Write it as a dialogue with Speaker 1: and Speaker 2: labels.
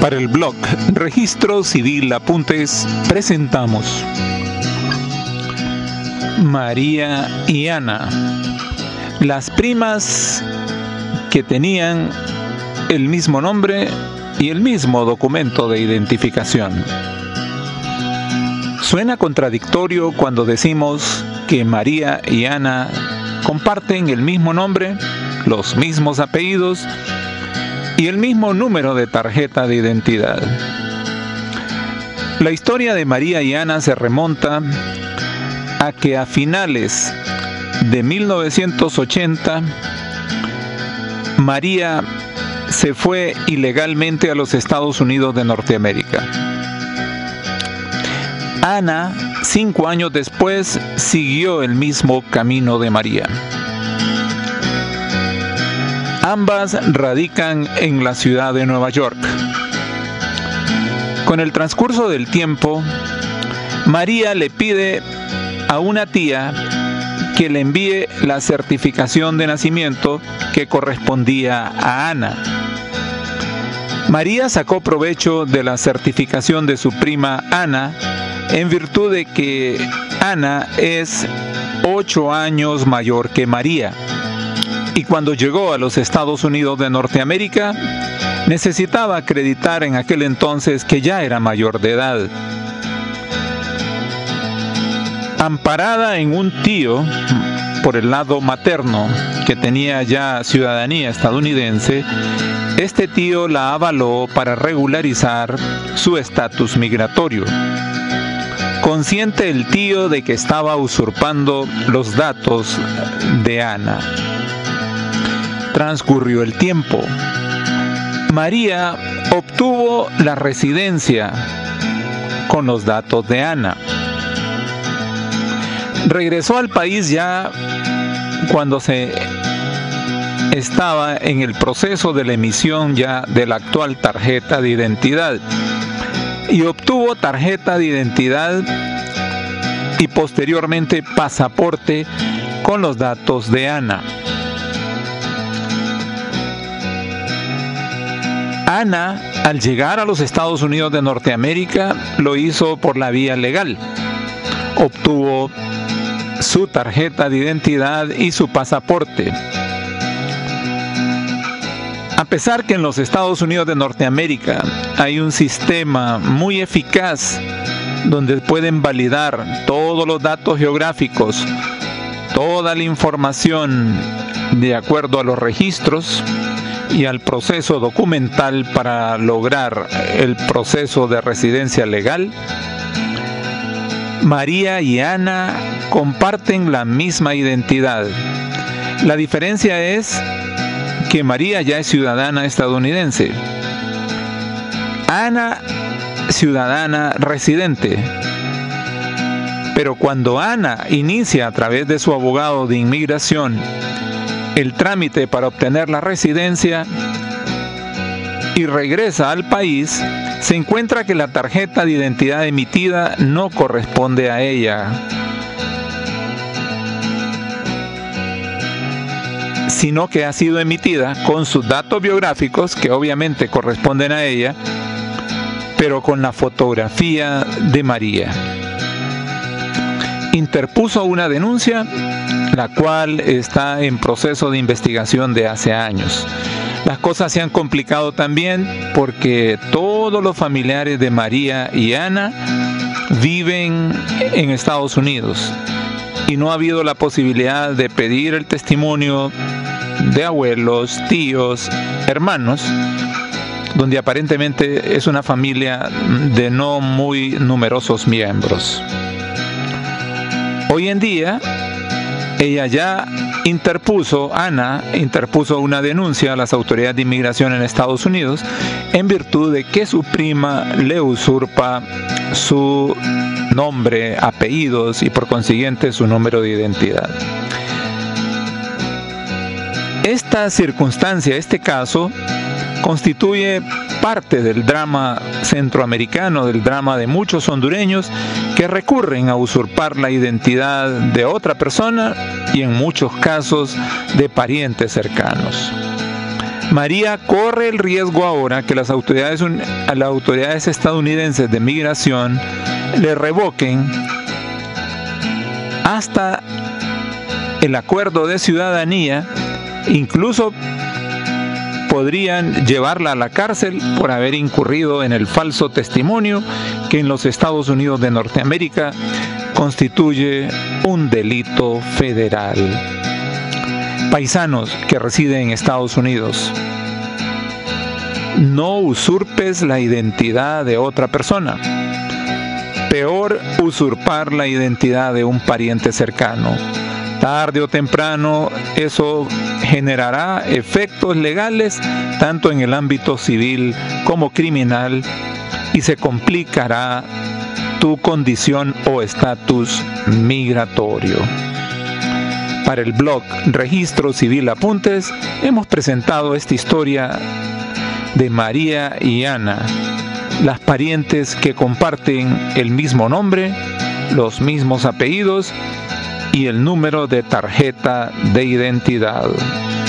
Speaker 1: Para el blog Registro Civil Apuntes presentamos María y Ana, las primas que tenían el mismo nombre y el mismo documento de identificación. Suena contradictorio cuando decimos que María y Ana comparten el mismo nombre, los mismos apellidos y el mismo número de tarjeta de identidad. La historia de María y Ana se remonta a que a finales de 1980 María se fue ilegalmente a los Estados Unidos de Norteamérica. Ana, 5 años después, siguió el mismo camino de María. Ambas radican en la ciudad de Nueva York. Con el transcurso del tiempo, María le pide a una tía que le envíe la certificación de nacimiento que correspondía a Ana. María sacó provecho de la certificación de su prima Ana en virtud de que Ana es 8 años mayor que María. Y cuando llegó a los Estados Unidos de Norteamérica, necesitaba acreditar en aquel entonces que ya era mayor de edad. Amparada en un tío por el lado materno que tenía ya ciudadanía estadounidense, este tío la avaló para regularizar su estatus migratorio. Consciente el tío de que estaba usurpando los datos de Ana. Transcurrió el tiempo. María obtuvo la residencia con los datos de Ana. Regresó al país ya cuando se estaba en el proceso de la emisión ya de la actual tarjeta de identidad y obtuvo tarjeta de identidad y posteriormente pasaporte con los datos de Ana. Ana, al llegar a los Estados Unidos de Norteamérica, lo hizo por la vía legal. Obtuvo su tarjeta de identidad y su pasaporte. A pesar que en los Estados Unidos de Norteamérica hay un sistema muy eficaz donde pueden validar todos los datos geográficos, toda la información de acuerdo a los registros y al proceso documental para lograr el proceso de residencia legal, María y Ana comparten la misma identidad. La diferencia es que María ya es ciudadana estadounidense. Ana, ciudadana residente. Pero cuando Ana inicia a través de su abogado de inmigración el trámite para obtener la residencia y regresa al país, se encuentra que la tarjeta de identidad emitida no corresponde a ella, sino que ha sido emitida con sus datos biográficos, que obviamente corresponden a ella, pero con la fotografía de María. Interpuso una denuncia, la cual está en proceso de investigación de hace años. Las cosas se han complicado también porque todos los familiares de María y Ana viven en Estados Unidos y no ha habido la posibilidad de pedir el testimonio de abuelos, tíos, hermanos, donde aparentemente es una familia de no muy numerosos miembros. Hoy en día, Ana interpuso una denuncia a las autoridades de inmigración en Estados Unidos en virtud de que su prima le usurpa su nombre, apellidos y por consiguiente su número de identidad. Esta circunstancia, este caso, constituye parte del drama centroamericano, del drama de muchos hondureños que recurren a usurpar la identidad de otra persona y en muchos casos de parientes cercanos. María corre el riesgo ahora que las autoridades estadounidenses de migración le revoquen hasta el acuerdo de ciudadanía, incluso podrían llevarla a la cárcel por haber incurrido en el falso testimonio que en los Estados Unidos de Norteamérica constituye un delito federal. Paisanos que residen en Estados Unidos, no usurpes la identidad de otra persona. Peor usurpar la identidad de un pariente cercano. Tarde o temprano eso generará efectos legales tanto en el ámbito civil como criminal y se complicará tu condición o estatus migratorio. Para el blog Registro Civil Apuntes hemos presentado esta historia de María y Ana, las parientes que comparten el mismo nombre, los mismos apellidos y el número de tarjeta de identidad.